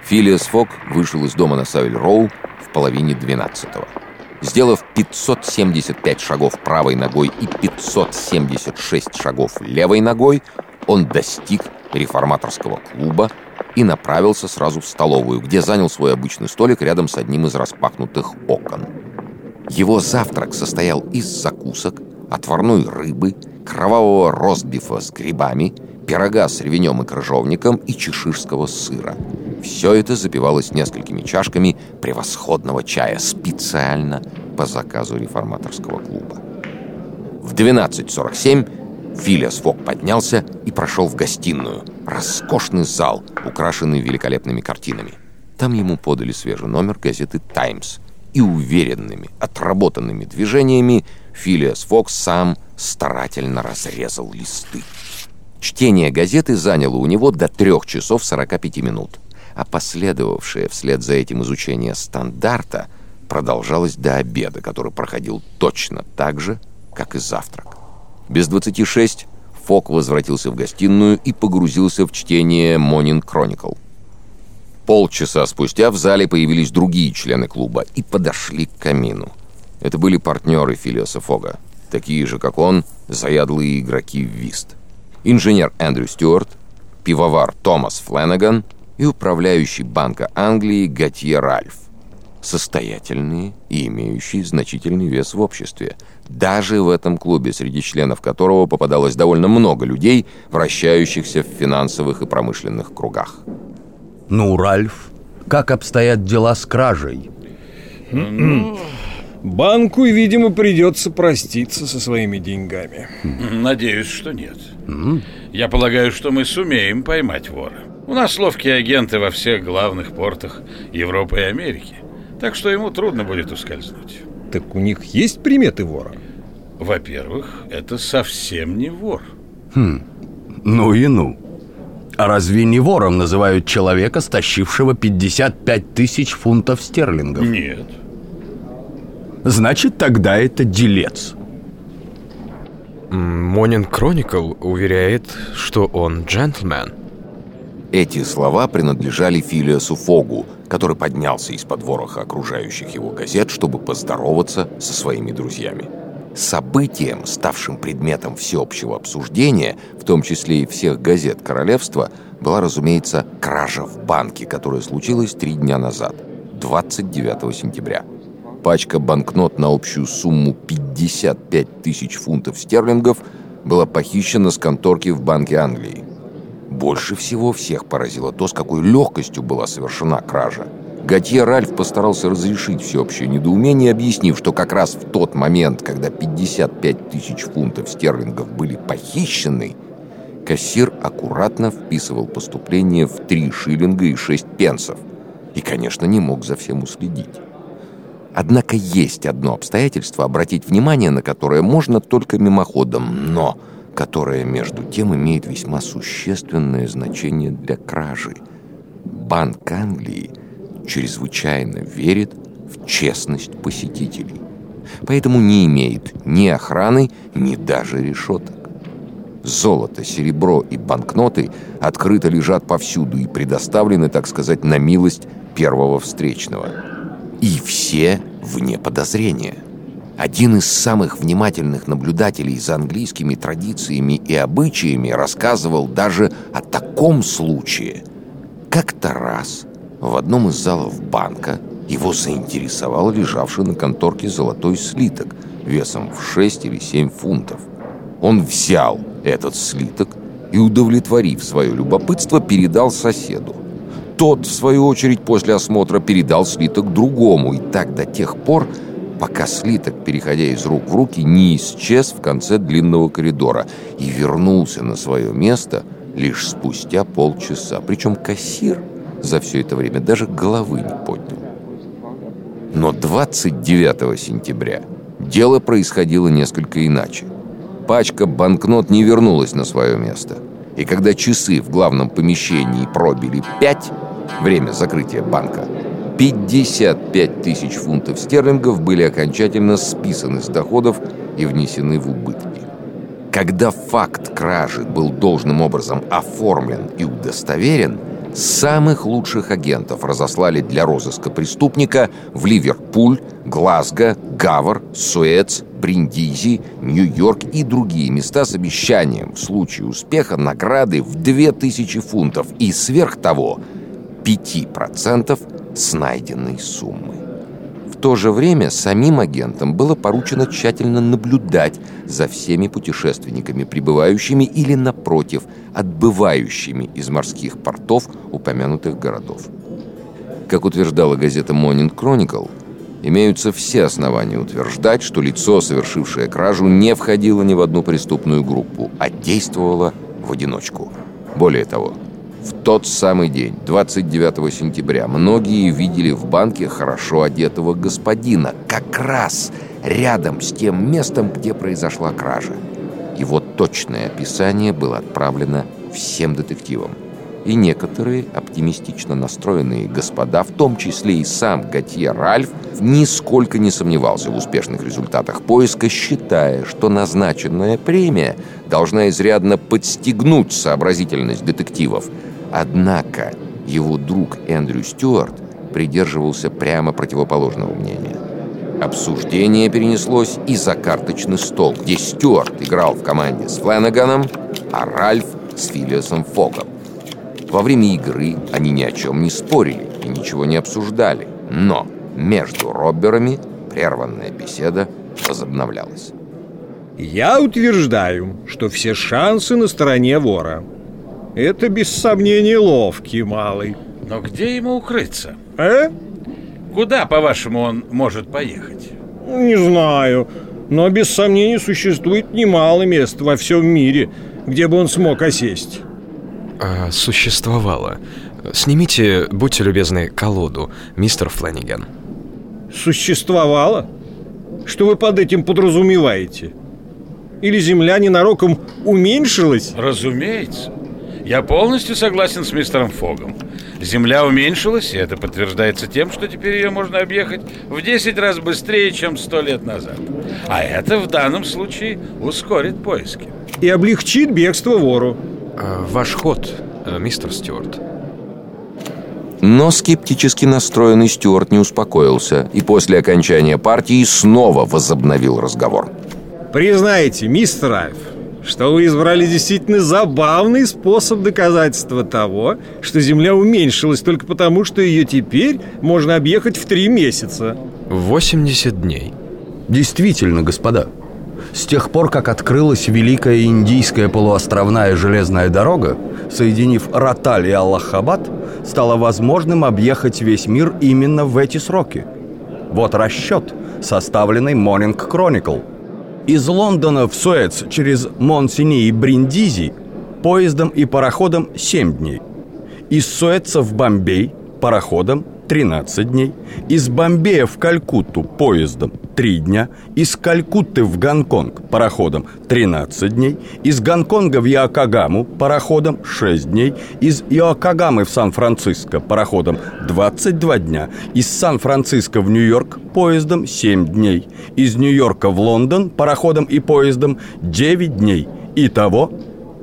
Филиас Фок вышел из дома на Савиль-Роу в половине 12-го. Сделав 575 шагов правой ногой и 576 шагов левой ногой, он достиг реформаторского клуба и направился сразу в столовую, где занял свой обычный столик рядом с одним из распахнутых окон. Его завтрак состоял из закусок, отварной рыбы, кровавого ростбифа с грибами, пирога с ревенем и крыжовником и чеширского сыра. Все это запивалось несколькими чашками превосходного чая специально по заказу реформаторского клуба. В 12:47 Филиас Фок поднялся и прошел в гостиную. Роскошный зал, украшенный великолепными картинами. Там ему подали свежий номер газеты «Таймс», и уверенными, отработанными движениями Филиас Фок сам старательно разрезал листы. Чтение газеты заняло у него до 3 часов 45 минут, а последовавшее вслед за этим изучение «Стандарта» продолжалось до обеда, который проходил точно так же, как и завтрак. Без 26 Фок возвратился в гостиную и погрузился в чтение «Morning Chronicle». Полчаса спустя в зале появились другие члены клуба и подошли к камину. Это были партнеры Филиаса Фога, такие же, как он, заядлые игроки в вист. Инженер Эндрю Стюарт, пивовар Томас Фленнеган и управляющий Банка Англии Готье Ральф. Состоятельные и имеющие значительный вес в обществе. Даже в этом клубе, среди членов которого попадалось довольно много людей, вращающихся в финансовых и промышленных кругах. Ну, Ральф, как обстоят дела с кражей? Банку, видимо, придется проститься со своими деньгами. Надеюсь, что нет. Я полагаю, что мы сумеем поймать вора. У нас ловкие агенты во всех главных портах Европы и Америки, так что ему трудно будет ускользнуть. Так у них есть приметы вора? Во-первых, это совсем не вор. Ну и ну. А разве не вором называют человека, стащившего 55 тысяч фунтов стерлингов? Нет. Значит, тогда это делец. Morning Chronicle уверяет, что он джентльмен. Эти слова принадлежали Филиасу Фогу, который поднялся из-под вороха окружающих его газет, чтобы поздороваться со своими друзьями. Событием, ставшим предметом всеобщего обсуждения, в том числе и всех газет королевства, была, разумеется, кража в банке, которая случилась 3 дня назад, 29 сентября. Пачка банкнот на общую сумму 55 тысяч фунтов стерлингов была похищена с конторки в Банке Англии. Больше всего всех поразило то, с какой легкостью была совершена кража. Готье Ральф постарался разрешить всеобщее недоумение, объяснив, что как раз в тот момент, когда 55 тысяч фунтов стерлингов были похищены, кассир аккуратно вписывал поступление в 3 шиллинга и 6 пенсов и, конечно, не мог за всем уследить. Однако есть одно обстоятельство, обратить внимание на которое можно только мимоходом, но которое, между тем, имеет весьма существенное значение для кражи. Банк Англии чрезвычайно верит в честность посетителей, поэтому не имеет ни охраны, ни даже решеток. Золото, серебро и банкноты открыто лежат повсюду и предоставлены, так сказать, на милость первого встречного. И все вне подозрения. Один из самых внимательных наблюдателей за английскими традициями и обычаями рассказывал даже о таком случае. Как-то раз в одном из залов банка его заинтересовал лежавший на конторке золотой слиток весом в 6 или 7 фунтов. Он взял этот слиток и, удовлетворив свое любопытство, передал соседу. Тот, в свою очередь, после осмотра передал слиток другому, и так до тех пор, пока слиток, переходя из рук в руки, не исчез в конце длинного коридора и вернулся на свое место лишь спустя полчаса. Причем кассир за все это время даже головы не поднял. Но 29 сентября дело происходило несколько иначе. Пачка банкнот не вернулась на свое место. И когда часы в главном помещении пробили 5, время закрытия банка, 55 тысяч фунтов стерлингов были окончательно списаны с доходов и внесены в убытки. Когда факт кражи был должным образом оформлен и удостоверен, Самых лучших агентов разослали для розыска преступника в Ливерпуль, Глазго, Гавр, Суэц, Бриндизи, Нью-Йорк и другие места с обещанием в случае успеха награды в 2000 фунтов и сверх того 5% с найденной суммы. В то же время самим агентам было поручено тщательно наблюдать за всеми путешественниками, прибывающими или, напротив, отбывающими из морских портов упомянутых городов. Как утверждала газета Morning Chronicle, имеются все основания утверждать, что лицо, совершившее кражу, не входило ни в одну преступную группу, а действовало в одиночку. Более того, в тот самый день, 29 сентября, многие видели в банке хорошо одетого господина, как раз рядом с тем местом, где произошла кража. Его точное описание было отправлено всем детективам. И некоторые оптимистично настроенные господа, в том числе и сам Готье Ральф, нисколько не сомневался в успешных результатах поиска, считая, что назначенная премия должна изрядно подстегнуть сообразительность детективов. Однако его друг Эндрю Стюарт придерживался прямо противоположного мнения. Обсуждение перенеслось и за карточный стол, где Стюарт играл в команде с Фланаганом, а Ральф с Филиасом Фогом. Во время игры они ни о чем не спорили и ничего не обсуждали, но между робберами прерванная беседа возобновлялась. Я утверждаю, что все шансы на стороне вора. Это, без сомнения, ловкий малый. Но где ему укрыться? Куда, по-вашему, он может поехать? Не знаю, но без сомнения существует немало мест во всем мире, где бы он смог осесть. Существовало. Снимите, будьте любезны, колоду, мистер Фланиган. Существовало? Что вы под этим подразумеваете? Или земля ненароком уменьшилась? Разумеется. Я полностью согласен с мистером Фогом. Земля уменьшилась, и это подтверждается тем, что теперь ее можно объехать в 10 раз быстрее, чем 100 лет назад. А это в данном случае ускорит поиски. И облегчит бегство вору. Ваш ход, мистер Стюарт. Но скептически настроенный Стюарт не успокоился и после окончания партии снова возобновил разговор. Признайте, мистер Ральф, что вы избрали действительно забавный способ доказательства того, что Земля уменьшилась только потому, что ее теперь можно объехать в 3 месяца. 80 дней. Действительно, господа, с тех пор, как открылась Великая Индийская полуостровная железная дорога, соединив Роталь и Аллахабад, стало возможным объехать весь мир именно в эти сроки. Вот расчет, составленный Morning Chronicle. Из Лондона в Суэц через Монсени и Бриндизи поездом и пароходом 7 дней. Из Суэца в Бомбей пароходом 13 дней. Из Бомбея в Калькутту поездом 3 дня. Из Калькутты в Гонконг пароходом 13 дней. Из Гонконга в Йокогаму пароходом 6 дней. Из Йокогамы в Сан-Франциско пароходом 22 дня. Из Сан-Франциско в Нью-Йорк поездом 7 дней. Из Нью-Йорка в Лондон пароходом и поездом 9 дней. Итого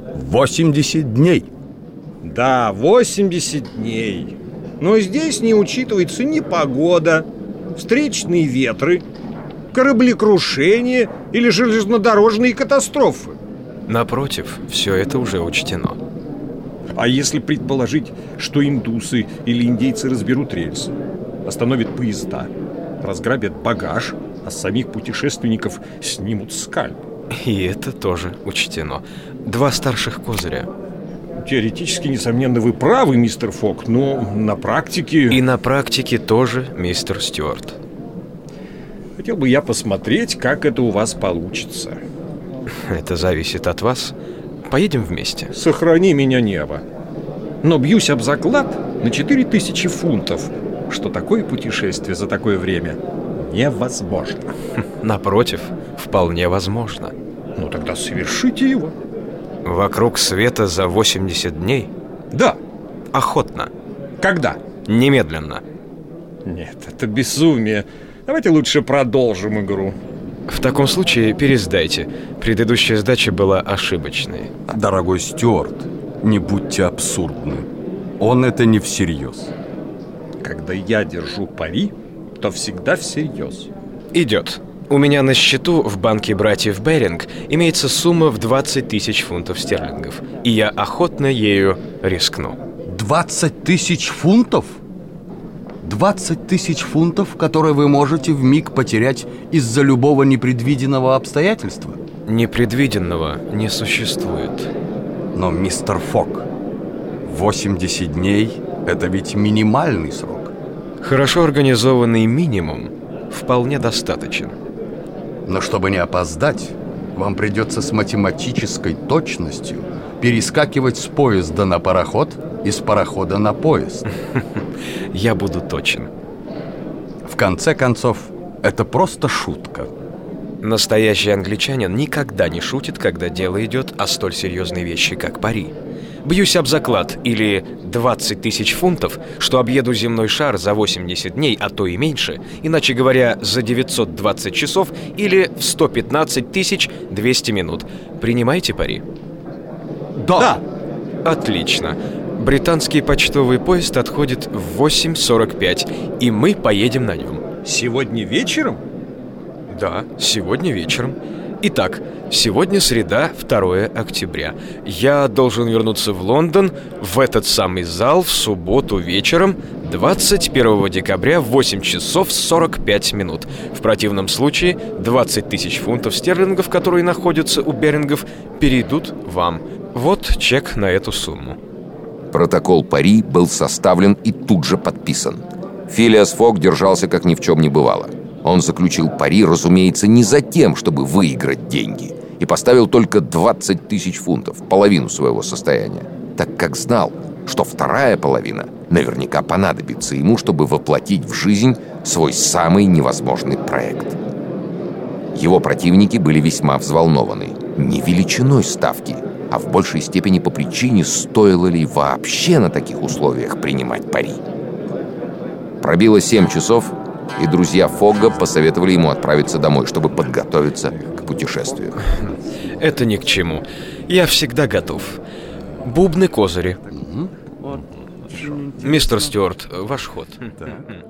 80 дней. Да, 80 дней. Но здесь не учитывается ни погода, встречные ветры, кораблекрушения или железнодорожные катастрофы. Напротив, все это уже учтено. А если предположить, что индусы или индейцы разберут рельсы, остановят поезда, разграбят багаж, а с самих путешественников снимут скальп? И это тоже учтено. 2 старших козыря. Теоретически, несомненно, вы правы, мистер Фог, но на практике... И на практике тоже, мистер Стюарт. Хотел бы я посмотреть, как это у вас получится. Это зависит от вас. Поедем вместе. Сохрани меня, небо. Но бьюсь об заклад на 4000 фунтов, что такое путешествие за такое время невозможно. Напротив, вполне возможно. Ну тогда совершите его. Вокруг света за 80 дней? Да. Охотно. Когда? Немедленно. Нет, это безумие. Давайте лучше продолжим игру. В таком случае пересдайте. Предыдущая сдача была ошибочной. Дорогой Стюарт, не будьте абсурдны. Он это не всерьез. Когда я держу пари, то всегда всерьез. Идет. У меня на счету в банке братьев Беринг имеется сумма в 20 тысяч фунтов стерлингов. И я охотно ею рискну. 20 тысяч фунтов? 20 тысяч фунтов, которые вы можете вмиг потерять из-за любого непредвиденного обстоятельства? Непредвиденного не существует. Но, мистер Фог, 80 дней – это ведь минимальный срок. Хорошо организованный минимум вполне достаточен. Но чтобы не опоздать, вам придется с математической точностью перескакивать с поезда на пароход и с парохода на поезд. Я буду точен. В конце концов, это просто шутка. Настоящий англичанин никогда не шутит, когда дело идет о столь серьезной вещи, как пари. Бьюсь об заклад, или 20 тысяч фунтов, что объеду земной шар за 80 дней, а то и меньше, иначе говоря, за 920 часов или в 115 200 минут. Принимаете пари? Да! Отлично. Британский почтовый поезд отходит в 8:45, и мы поедем на нем. Сегодня вечером? Да, сегодня вечером. Итак, сегодня среда, 2 октября. Я должен вернуться в Лондон, в этот самый зал, в субботу вечером, 21 декабря в 8 часов 45 минут. В противном случае 20 тысяч фунтов стерлингов, которые находятся у Берингов, перейдут вам. Вот чек на эту сумму. Протокол пари был составлен и тут же подписан. Филиас Фог держался, как ни в чем не бывало. Он заключил пари, разумеется, не за тем, чтобы выиграть деньги, и поставил только 20 тысяч фунтов, половину своего состояния, так как знал, что вторая половина наверняка понадобится ему, чтобы воплотить в жизнь свой самый невозможный проект. Его противники были весьма взволнованы. Не величиной ставки, а в большей степени по причине, стоило ли вообще на таких условиях принимать пари. Пробило 7 часов, и друзья Фогга посоветовали ему отправиться домой, чтобы подготовиться к путешествию. Это ни к чему. Я всегда готов. Бубны-козыри. Мистер Стюарт, ваш ход.